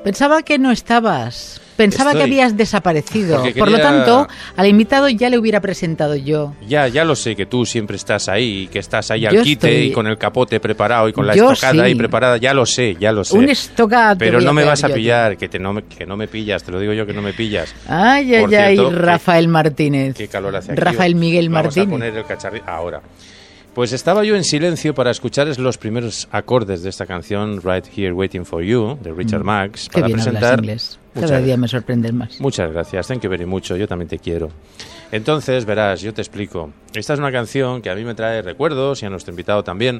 Pensaba que no estabas. Pensaba que habías desaparecido. Porque Por lo tanto, al invitado ya le hubiera presentado yo. Ya lo sé, que tú siempre estás ahí, que estás ahí al Yo quite estoy- y con el capote preparado y con la Yo estocada sí. ahí preparada. Ya lo sé. Un estocado. Pero no me vas a yo. pillar, que no me pillas, te lo digo yo que no me pillas. Ay, Por ay, ay, cierto, Rafael Martínez. Qué calor hace aquí. Rafael Miguel Vamos Martínez. a poner el cacharrito ahora. Pues estaba yo en silencio para escuchar los primeros acordes de esta canción Right Here Waiting for You de Richard Marx Qué para bien presentar. hablas inglés. Cada día me sorprendes más. Muchas gracias, thank you very mucho, yo también te quiero. Entonces, verás, yo te explico. Esta es una canción que a mí me trae recuerdos y a nuestro invitado también,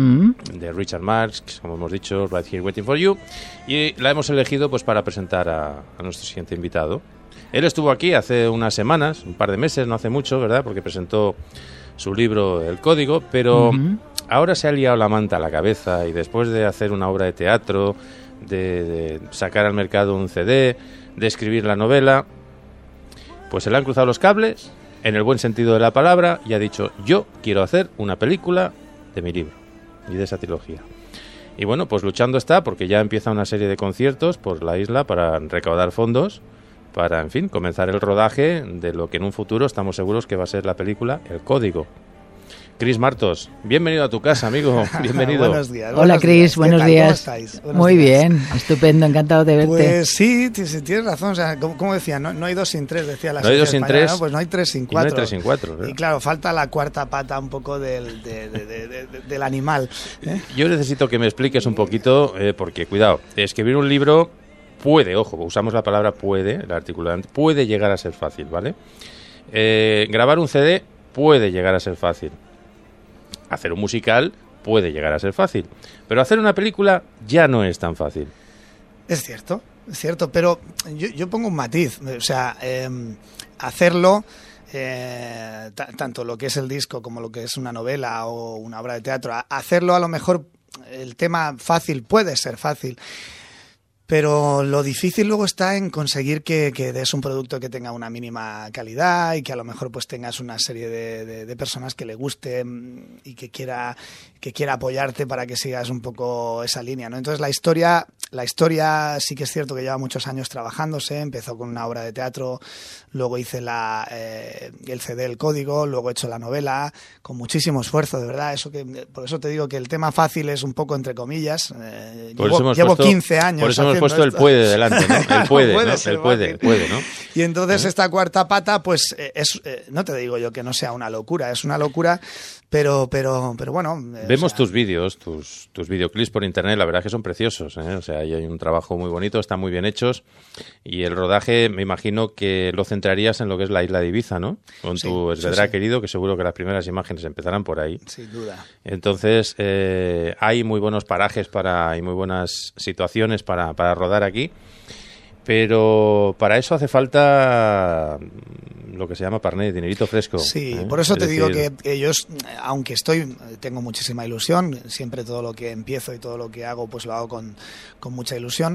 de Richard Marx, como hemos dicho, Right Here Waiting for You, y la hemos elegido pues para presentar a nuestro siguiente invitado. Él estuvo aquí hace unas semanas, un par de meses, no hace mucho, ¿verdad? Porque presentó su libro El Código, pero ahora se ha liado la manta a la cabeza y después de hacer una obra de teatro, de sacar al mercado un CD, de escribir la novela, pues se le han cruzado los cables, en el buen sentido de la palabra, y ha dicho, yo quiero hacer una película de mi libro y de esa trilogía. Y bueno, pues luchando está, porque ya empieza una serie de conciertos por la isla para recaudar fondos, para, en fin, comenzar el rodaje de lo que en un futuro estamos seguros que va a ser la película El Código. Cris Martos, bienvenido a tu casa, amigo. Bienvenido. Buenos días. Hola, Cris, buenos días. ¿Cómo estáis? Muy bien, estupendo, encantado de verte. Pues sí, tienes razón. O sea, como decía, no hay dos sin tres, decía la No hay dos sociedad sin española, tres. ¿no? Pues no hay tres sin Y no cuatro. hay tres sin cuatro. Y claro, falta la cuarta pata un poco del animal. ¿eh? Yo necesito que me expliques un poquito, porque, cuidado, escribir un libro puede, ojo, usamos la palabra puede, el articulante, puede llegar a ser fácil, ¿vale? Grabar un CD puede llegar a ser fácil. Hacer un musical puede llegar a ser fácil. Pero hacer una película ya no es tan fácil. Es cierto, pero yo pongo un matiz. O sea, hacerlo, tanto lo que es el disco como lo que es una novela o una obra de teatro, hacerlo a lo mejor, el tema fácil puede ser fácil. Pero lo difícil luego está en conseguir que des un producto que tenga una mínima calidad y que a lo mejor pues tengas una serie de personas que le guste y que quiera apoyarte para que sigas un poco esa línea, ¿no? Entonces la historia sí que es cierto que lleva muchos años trabajándose. Empezó con una obra de teatro, luego hice el CD El Código, luego he hecho la novela con muchísimo esfuerzo, de verdad. Por eso te digo que el tema fácil es un poco entre comillas. Llevo 15 años. Por eso hemos puesto esto. el puede delante, ¿no? El puede, Puede ¿no? ser El puede, ¿no? Y entonces esta cuarta pata, pues no te digo yo que no sea una locura, es una locura, pero bueno. Vemos tus vídeos, tus videoclips por internet, la verdad es que son preciosos, ¿eh? O sea, ahí hay un trabajo muy bonito, están muy bien hechos, y el rodaje me imagino que lo centrarías en lo que es la isla de Ibiza, ¿no? Con tu Esvedra querido, que seguro que las primeras imágenes empezarán por ahí. Sin duda. Entonces, hay muy buenos parajes y muy buenas situaciones para rodar aquí, pero para eso hace falta lo que se llama parné, dinerito fresco. Sí, ¿eh? por eso te digo decir, que yo, aunque tengo muchísima ilusión, siempre todo lo que empiezo y todo lo que hago, pues lo hago con mucha ilusión.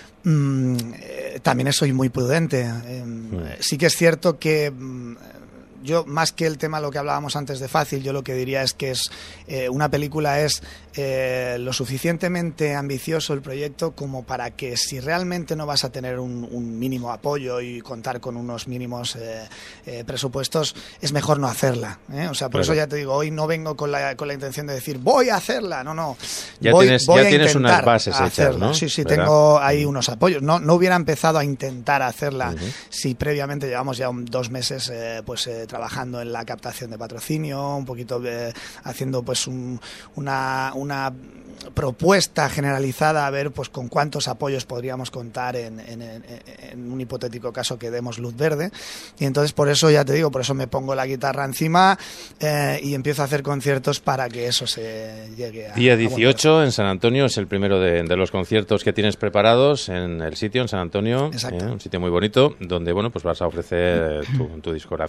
También soy muy prudente. Sí que es cierto que yo, más que el tema, lo que hablábamos antes de fácil, yo lo que diría es que una película es lo suficientemente ambicioso el proyecto como para que, si realmente no vas a tener un mínimo apoyo y contar con unos mínimos presupuestos, es mejor no hacerla, ¿eh? O sea, por eso ya te digo, hoy no vengo con la intención de decir voy a hacerla, no. Ya voy tienes unas bases hacerla. hechas, ¿no? Sí, ¿verdad? tengo ahí unos apoyos. No hubiera empezado a intentar hacerla si previamente llevamos ya 2 meses trabajando en la captación de patrocinio, un poquito haciendo pues una propuesta generalizada a ver pues con cuántos apoyos podríamos contar en un hipotético caso que demos luz verde. Y entonces por eso, ya te digo, por eso me pongo la guitarra encima y empiezo a hacer conciertos para que eso se llegue a... Día 18 en San Antonio es el primero de los conciertos que tienes preparados en el sitio, en San Antonio. Exacto. Un sitio muy bonito donde, bueno, pues vas a ofrecer tu discografía y las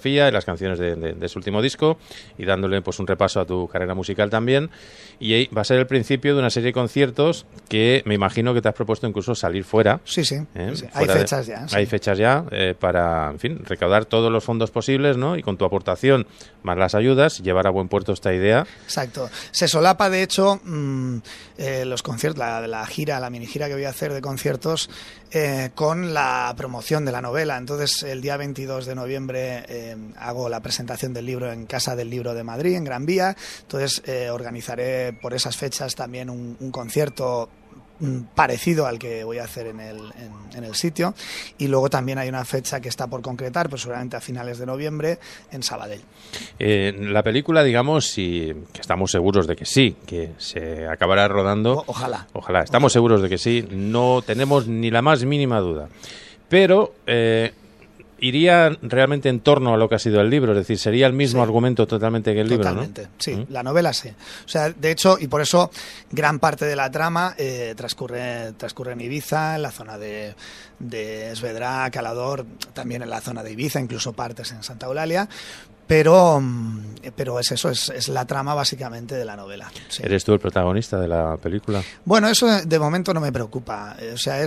canciones de su último disco y dándole pues un repaso a tu carrera musical también. Y va a ser el principio de una serie de conciertos que me imagino que te has propuesto incluso salir fuera. Sí. Sí. Hay fechas ya. Sí. Hay fechas ya para, en fin, recaudar todos los fondos posibles, ¿no? Y con tu aportación más las ayudas, llevar a buen puerto esta idea. Exacto. Se solapa, de hecho, los conciertos, la mini gira que voy a hacer de conciertos con la promoción de la novela. Entonces, el día 22 de noviembre hago la presentación del libro en Casa del Libro de Madrid, en Gran Vía. Entonces, organizaré por esas fechas también un concierto parecido al que voy a hacer en el sitio, y luego también hay una fecha que está por concretar, pues seguramente a finales de noviembre, en Sabadell. La película, digamos, que estamos seguros de que sí, que se acabará rodando. Ojalá. Estamos seguros de que sí, no tenemos ni la más mínima duda. Pero iría realmente en torno a lo que ha sido el libro, es decir, sería el mismo argumento totalmente que el libro, ¿no? Totalmente, sí, la novela sí. O sea, de hecho, y por eso gran parte de la trama transcurre en Ibiza, en la zona de Esvedra, Calador, también en la zona de Ibiza, incluso partes en Santa Eulalia. Pero es eso, es la trama básicamente de la novela. Sí. ¿Eres tú el protagonista de la película? Bueno, eso de momento no me preocupa. O sea,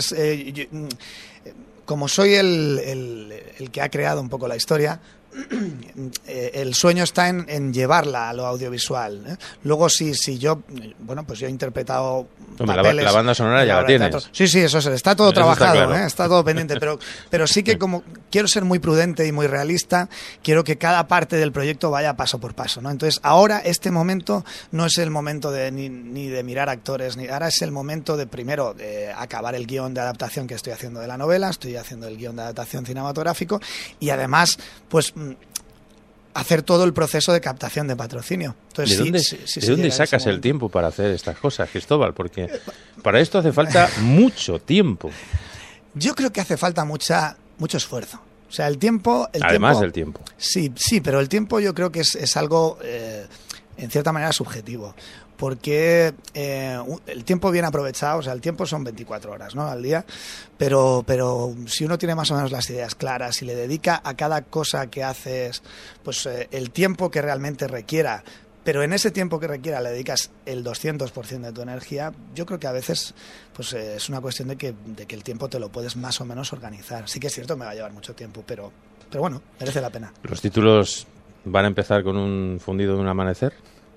como soy el que ha creado un poco la historia, el sueño está en llevarla a lo audiovisual, ¿eh? Luego si yo, bueno, pues yo he interpretado papeles, la banda sonora ya la tienes. Sí, eso está todo trabajado, está claro. Está todo pendiente, pero sí que como quiero ser muy prudente y muy realista, quiero que cada parte del proyecto vaya paso por paso, ¿no? Entonces ahora este momento no es el momento ni de mirar actores, ahora es el momento de primero acabar el guión de adaptación que estoy haciendo de la novela, estoy haciendo el guión de adaptación cinematográfico y además pues hacer todo el proceso de captación de patrocinio. Entonces, ¿De dónde sacas el tiempo para hacer estas cosas, Cristóbal? Porque para esto hace falta mucho tiempo. Yo creo que hace falta mucho esfuerzo. O sea, el tiempo... Además del tiempo. Sí, pero el tiempo yo creo que es algo, en cierta manera, subjetivo. Porque el tiempo bien aprovechado, o sea, el tiempo son 24 horas, ¿no?, al día, pero si uno tiene más o menos las ideas claras y le dedica a cada cosa que haces pues el tiempo que realmente requiera, pero en ese tiempo que requiera le dedicas el 200% de tu energía, yo creo que a veces pues es una cuestión de que el tiempo te lo puedes más o menos organizar. Sí que es cierto, me va a llevar mucho tiempo, pero bueno, merece la pena. ¿Los títulos van a empezar con un fundido de un amanecer?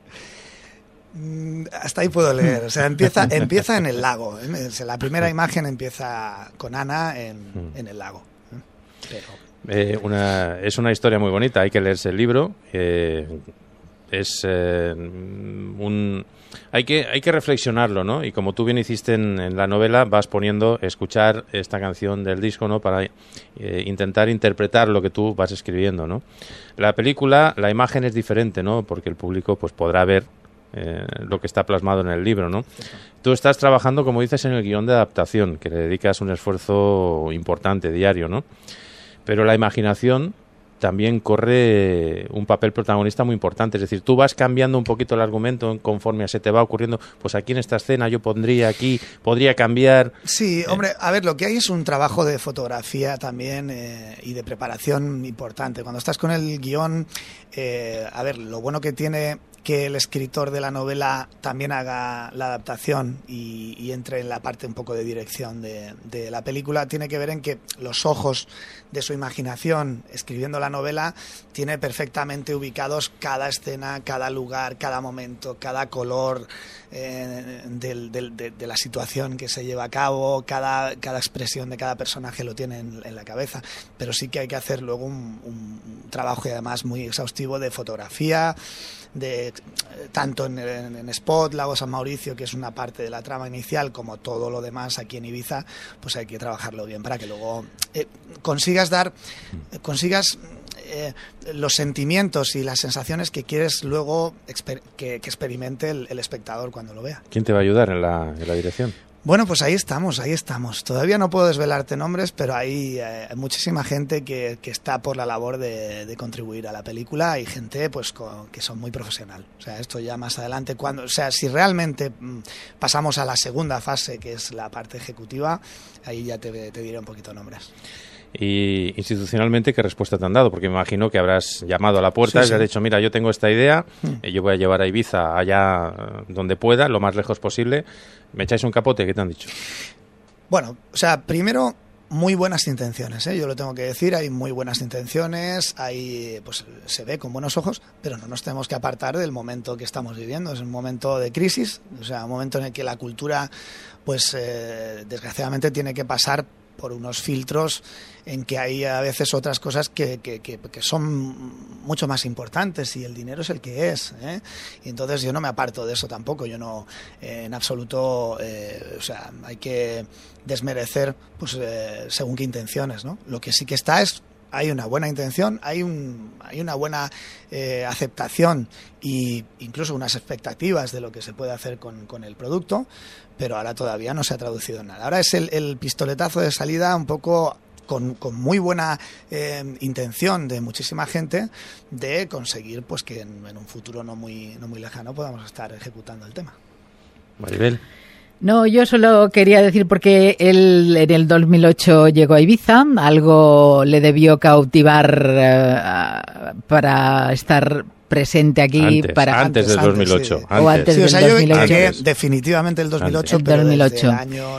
Hasta ahí puedo leer. O sea, empieza en el lago. La primera imagen empieza con Ana en el lago. Es una historia muy bonita. Hay que leerse el libro. Hay que reflexionarlo, ¿no? Y como tú bien hiciste en la novela, vas escuchar esta canción del disco, ¿no?, para intentar interpretar lo que tú vas escribiendo, ¿no? La película, la imagen es diferente, ¿no?, porque el público pues podrá ver lo que está plasmado en el libro, ¿no? Tú estás trabajando, como dices, en el guión de adaptación, que le dedicas un esfuerzo importante, diario, ¿no? Pero la imaginación también corre un papel protagonista muy importante. Es decir, tú vas cambiando un poquito el argumento conforme se te va ocurriendo. Pues aquí en esta escena yo podría cambiar. Sí, hombre, a ver, lo que hay es un trabajo de fotografía también y de preparación importante. Cuando estás con el guión, a ver, lo bueno que tiene que el escritor de la novela también haga la adaptación y entre en la parte un poco de dirección de la película, tiene que ver en que los ojos de su imaginación escribiendo la novela tiene perfectamente ubicados cada escena, cada lugar, cada momento, cada color de la situación que se lleva a cabo, cada expresión de cada personaje lo tiene en la cabeza, pero sí que hay que hacer luego un trabajo y además muy exhaustivo de fotografía, tanto en Spot, Lago San Mauricio, que es una parte de la trama inicial, como todo lo demás aquí en Ibiza, pues hay que trabajarlo bien para que luego consigas los sentimientos y las sensaciones que quieres luego que experimente el espectador cuando lo vea. ¿Quién te va a ayudar en la dirección? Bueno, pues ahí estamos. Todavía no puedo desvelarte nombres, pero hay muchísima gente que está por la labor de contribuir a la película. Hay gente pues que son muy profesional. O sea, esto ya más adelante, si realmente pasamos a la segunda fase, que es la parte ejecutiva, ahí ya te diré un poquito nombres. Y institucionalmente, ¿qué respuesta te han dado? Porque me imagino que habrás llamado a la puerta y le has dicho, mira, yo tengo esta idea, yo voy a llevar a Ibiza allá donde pueda, lo más lejos posible. ¿Me echáis un capote? ¿Qué te han dicho? Bueno, o sea, primero, muy buenas intenciones, ¿eh? Yo lo tengo que decir, hay muy buenas intenciones, hay, pues se ve con buenos ojos, pero no nos tenemos que apartar del momento que estamos viviendo. Es un momento de crisis, o sea, un momento en el que la cultura, pues desgraciadamente tiene que pasar por unos filtros en que hay a veces otras cosas que son mucho más importantes, y el dinero es el que es, ¿eh? Y entonces yo no me aparto de eso tampoco. Yo no, en absoluto, o sea, hay que desmerecer pues según qué intenciones, ¿no? Lo que sí que está es, hay una buena intención, hay una buena aceptación e incluso unas expectativas de lo que se puede hacer con el producto, pero ahora todavía no se ha traducido en nada. Ahora es el pistoletazo de salida un poco con muy buena intención de muchísima gente de conseguir pues que en un futuro no muy lejano podamos estar ejecutando el tema. Maribel. No, yo solo quería decir, porque él en el 2008 llegó a Ibiza, algo le debió cautivar para estar presente aquí antes del 2008. Sí. O antes del 2008. Yo definitivamente el 2008, pero desde el año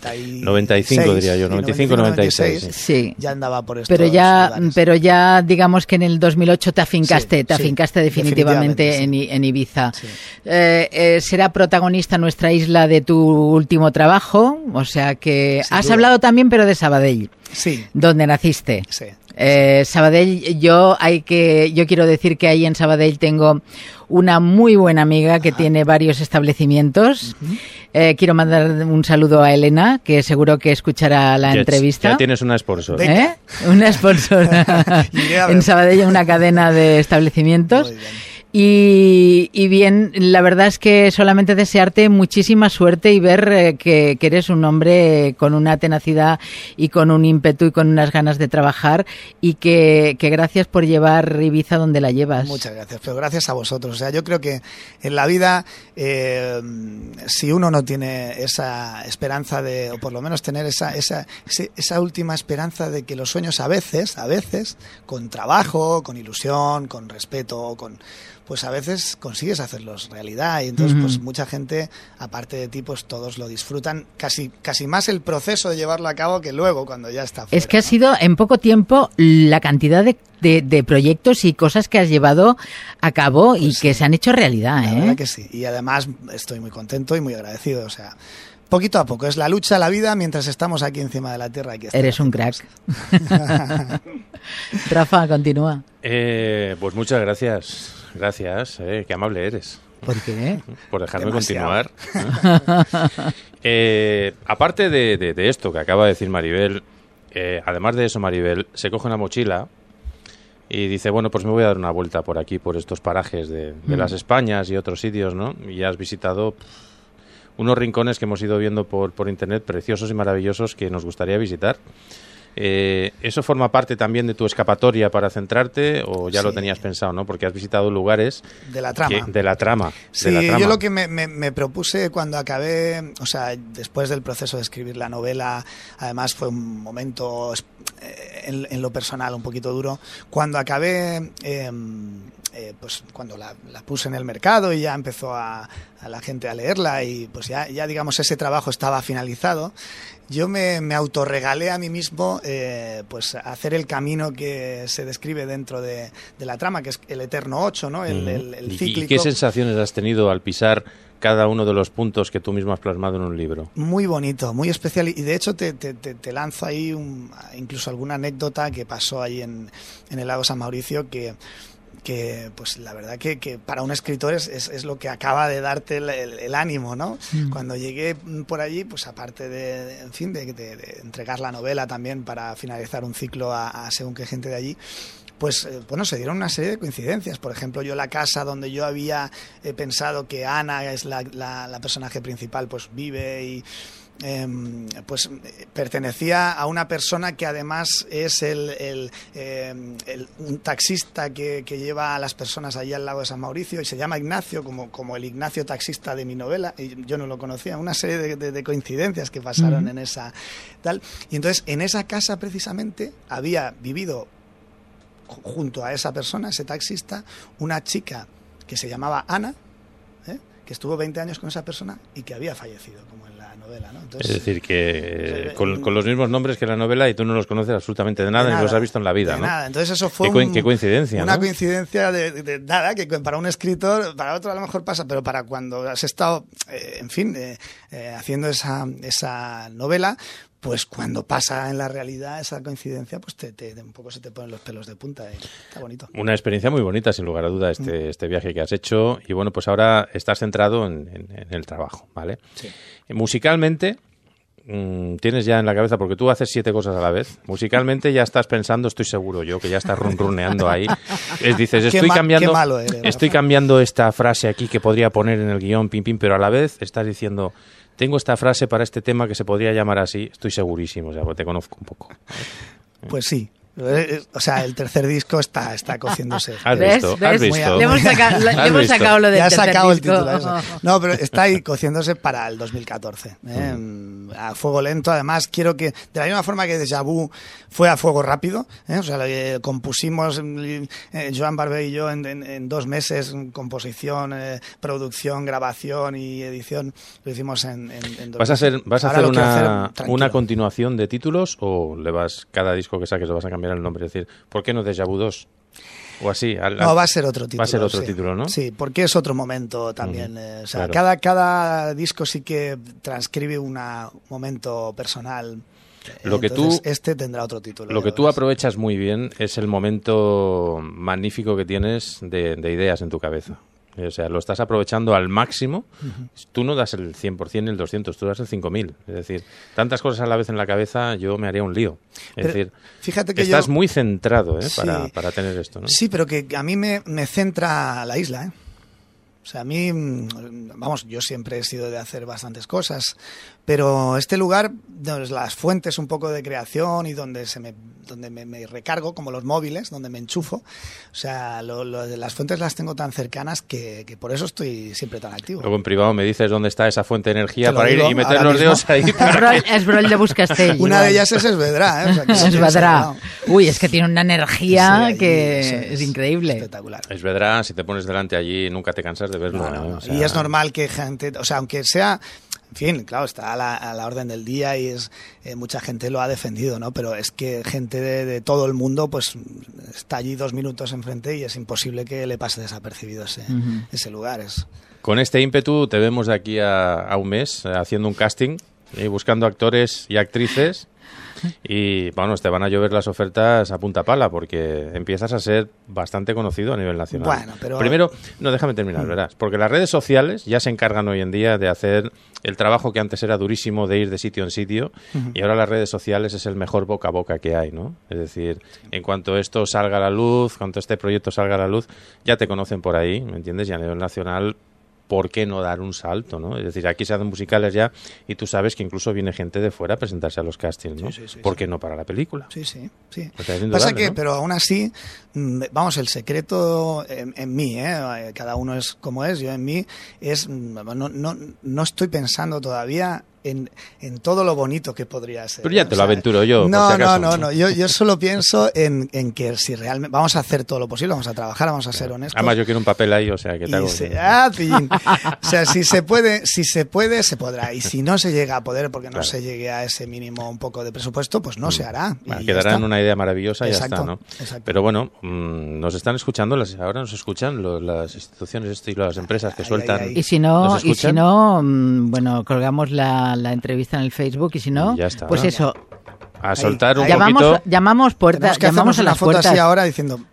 95 diría yo, 95-96. Sí. Ya andaba por estos pero ya digamos que en el 2008 te afincaste definitivamente en Ibiza. Sí. Será protagonista nuestra isla de tu último trabajo, o sea que Sin has duda. hablado también, pero de Sabadell. Sí. Donde naciste. Sí. Sabadell, yo quiero decir que ahí en Sabadell tengo una muy buena amiga que tiene varios establecimientos. Quiero mandar un saludo a Elena, que seguro que escuchará la entrevista. Ya tienes una sponsor. Una sponsor. En Sabadell, una cadena de establecimientos. Muy bien. Y bien, la verdad es que solamente desearte muchísima suerte y ver que eres un hombre con una tenacidad y con un ímpetu y con unas ganas de trabajar, y que gracias por llevar Ibiza donde la llevas. Muchas gracias, pero gracias a vosotros. O sea, yo creo que en la vida, si uno no tiene esa esperanza de, o por lo menos tener esa última esperanza de que los sueños a veces, con trabajo, con ilusión, con respeto, pues a veces consigues hacerlos realidad, y entonces pues mucha gente, aparte de ti, pues todos lo disfrutan casi más el proceso de llevarlo a cabo que luego cuando ya está fuera. Es que ha sido en poco tiempo la cantidad de proyectos y cosas que has llevado a cabo, pues y que se han hecho realidad, La verdad que sí, y además estoy muy contento y muy agradecido, o sea, poquito a poco, es la lucha, la vida, mientras estamos aquí encima de la tierra. Eres un crack. Rafa, continúa. Pues muchas gracias. Gracias, qué amable eres. ¿Por qué? Por dejarme Demasiado. continuar. Aparte de esto que acaba de decir Maribel, además de eso, Maribel se coge una mochila y dice, bueno, pues me voy a dar una vuelta por aquí, por estos parajes de las Españas y otros sitios, ¿no? Y has visitado unos rincones que hemos ido viendo por internet, preciosos y maravillosos, que nos gustaría visitar. ¿Eso forma parte también de tu escapatoria para centrarte, o ya lo tenías pensado, no? Porque has visitado lugares de la trama. De la trama. Yo lo que me propuse cuando acabé, o sea, después del proceso de escribir la novela, además fue un momento en lo personal un poquito duro. Cuando acabé, pues cuando la puse en el mercado y ya empezó a la gente a leerla, y pues ya digamos ese trabajo estaba finalizado, yo me autorregalé a mí mismo pues hacer el camino que se describe dentro de la trama, que es el eterno 8, ¿no? El cíclico. ¿Y qué sensaciones has tenido al pisar cada uno de los puntos que tú mismo has plasmado en un libro? Muy bonito, muy especial, y de hecho te lanzo ahí incluso alguna anécdota que pasó ahí en el lago San Mauricio, que pues la verdad que para un escritor es lo que acaba de darte el ánimo, ¿no? Cuando llegué por allí, pues aparte de entregar la novela también para finalizar un ciclo a según qué gente de allí, pues bueno, se dieron una serie de coincidencias. Por ejemplo, yo la casa donde yo había pensado que Ana es la personaje principal, pues vive, pues pertenecía a una persona que además es un taxista que lleva a las personas allí al lago de San Mauricio, y se llama Ignacio, como el Ignacio taxista de mi novela, y yo no lo conocía. Una serie de coincidencias que pasaron en esa tal. Y entonces en esa casa precisamente había vivido junto a esa persona, ese taxista, una chica que se llamaba Ana, que estuvo 20 años con esa persona y que había fallecido, como en la novela, ¿no? Entonces, es decir, que con los mismos nombres que la novela, y tú no los conoces absolutamente de nada, ni los has visto en la vida, de ¿no? Nada. Entonces eso fue qué coincidencia, una ¿no? coincidencia de nada, que para un escritor, para otro a lo mejor pasa, pero para cuando has estado, haciendo esa novela, pues cuando pasa en la realidad esa coincidencia, pues un poco se te ponen los pelos de punta. Está bonito. Una experiencia muy bonita, sin lugar a duda, este viaje que has hecho. Y bueno, pues ahora estás centrado en el trabajo, ¿vale? Sí. Musicalmente, tienes ya en la cabeza, porque tú haces 7 cosas a la vez. Musicalmente ya estás pensando, estoy seguro yo, que ya estás runruneando ahí. Dices, estoy cambiando esta frase aquí que podría poner en el guión, pim, pim, pero a la vez estás diciendo... Tengo esta frase para este tema que se podría llamar así, estoy segurísimo, o sea, te conozco un poco. Pues sí. O sea, el tercer disco está cociéndose. ¿Has visto? ¿Has visto? Le hemos sacado lo del tercer sacado disco. El título. Eso. No, pero está ahí cociéndose para el 2014. A fuego lento. Además, quiero que, de la misma forma que Déjà Vu fue a fuego rápido, o sea, lo compusimos Joan Barbé y yo en 2 meses, composición, producción, grabación y edición. Lo hicimos en 2 meses. ¿Vas a hacer una continuación de títulos, o cada disco que saques lo vas a cambiar el nombre? Es decir, ¿por qué no Déjà Vu 2? O así. No, va a ser otro título. Va a ser otro título, ¿no? Sí, porque es otro momento también. O sea, claro. cada disco sí que transcribe un momento personal. Este tendrá otro título. Lo que tú aprovechas muy bien es el momento magnífico que tienes de ideas en tu cabeza. O sea, lo estás aprovechando al máximo. Tú no das el 100% ni el 200%, tú das el 5000%. Es decir, tantas cosas a la vez en la cabeza, yo me haría un lío. Es decir, fíjate que estás muy centrado sí, para tener esto, ¿no? Sí, pero que a mí me centra la isla, O sea, a mí, yo siempre he sido de hacer bastantes cosas, pero este lugar, las fuentes un poco de creación y donde me recargo, como los móviles, donde me enchufo, o sea, las fuentes las tengo tan cercanas que por eso estoy siempre tan activo. Luego en privado me dices dónde está esa fuente de energía para ir y meter los dedos ahí. Es Brol de Buscastell. Una de ellas es Esvedra, O sea, Esvedra. Uy, es que tiene una energía que es increíble. Espectacular. Esvedra, si te pones delante allí, nunca te cansas de verlo. No. O sea... Y es normal que gente, o sea, aunque sea... En fin, claro, está a la orden del día y mucha gente lo ha defendido, ¿no? Pero es que gente de todo el mundo pues está allí 2 minutos enfrente y es imposible que le pase desapercibido ese lugar. Con este ímpetu te vemos de aquí a un mes haciendo un casting y buscando actores y actrices. Y bueno, te van a llover las ofertas a punta pala, porque empiezas a ser bastante conocido a nivel nacional. Bueno, pero... Primero, déjame terminar, verás, porque las redes sociales ya se encargan hoy en día de hacer el trabajo que antes era durísimo de ir de sitio en sitio, y ahora las redes sociales es el mejor boca a boca que hay, ¿no? Es decir, en cuanto esto salga a la luz, cuanto este proyecto salga a la luz, ya te conocen por ahí, ¿me entiendes? Y a nivel nacional, ¿por qué no dar un salto, no? Es decir, aquí se hacen musicales ya y tú sabes que incluso viene gente de fuera a presentarse a los castings, ¿no? Sí, ¿Por qué no para la película? Sí. Pasa que, ¿no? pero aún así, el secreto en mí, cada uno es como es, yo en mí, no estoy pensando todavía en todo lo bonito que podría ser. Pero ya te lo aventuro yo. No. Yo solo pienso en que si realmente vamos a hacer todo lo posible, vamos a trabajar, vamos a ser honestos. Además, yo quiero un papel ahí, o sea, que te hago. O sea, si se puede, se podrá. Y si no se llega a poder, porque no se llegue a ese mínimo un poco de presupuesto, pues no se hará. Quedará en una idea maravillosa y ya está, ¿no? Exacto. Pero bueno, nos están escuchando, ahora nos escuchan las instituciones y las empresas que sueltan. Y si no, bueno, colgamos la entrevista en el Facebook, y si no, pues eso. A soltar un poquito. Llamamos puertas, llamamos a las foto puertas. así ahora diciendo,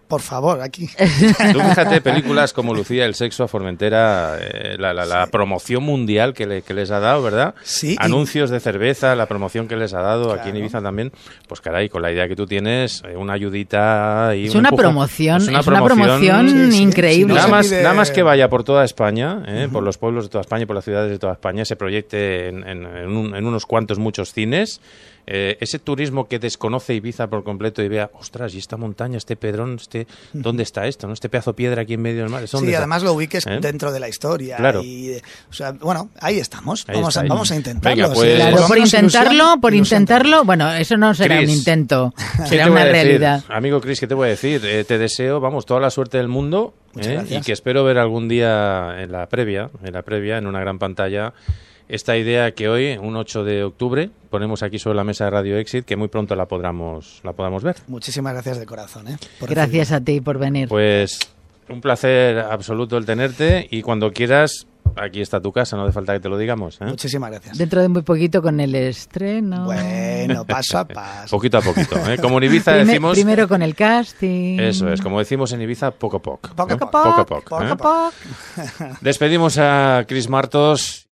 por favor, aquí. Tú fíjate, películas como Lucía, el sexo a Formentera, la promoción mundial que les ha dado, ¿verdad? Sí. Anuncios de cerveza, la promoción que les ha dado aquí en Ibiza también. Pues caray, con la idea que tú tienes, una ayudita y es una promoción, es una promoción increíble. Nada más que vaya por toda España, por los pueblos de toda España y por las ciudades de toda España, se proyecte en unos cuantos, muchos cines. Ese turismo que desconoce Ibiza por completo y vea, ostras, y esta montaña, este pedrón, ¿dónde está esto? ¿No? Este pedazo de piedra aquí en medio del mar. Sí, además lo ubiques dentro de la historia. Claro. Y, o sea, bueno, ahí estamos. Vamos a intentarlo. Venga, pues, claro, por intentarlo, bueno, eso no será un intento, será una realidad. Amigo Chris, ¿qué te voy a decir? Te deseo, vamos, toda la suerte del mundo y que espero ver algún día en la previa, en una gran pantalla, esta idea que hoy, un 8 de octubre, ponemos aquí sobre la mesa de Radio Exit, que muy pronto la podamos ver. Muchísimas gracias de corazón. Gracias a ti por venir. Pues un placer absoluto el tenerte y cuando quieras, aquí está tu casa, no hace falta que te lo digamos. Muchísimas gracias. Dentro de muy poquito con el estreno. Bueno, paso a paso. Poquito a poquito. Como en Ibiza decimos... Primero con el casting. Eso es, como decimos en Ibiza, poco a poco. Poco a poco. Despedimos a Chris Martos.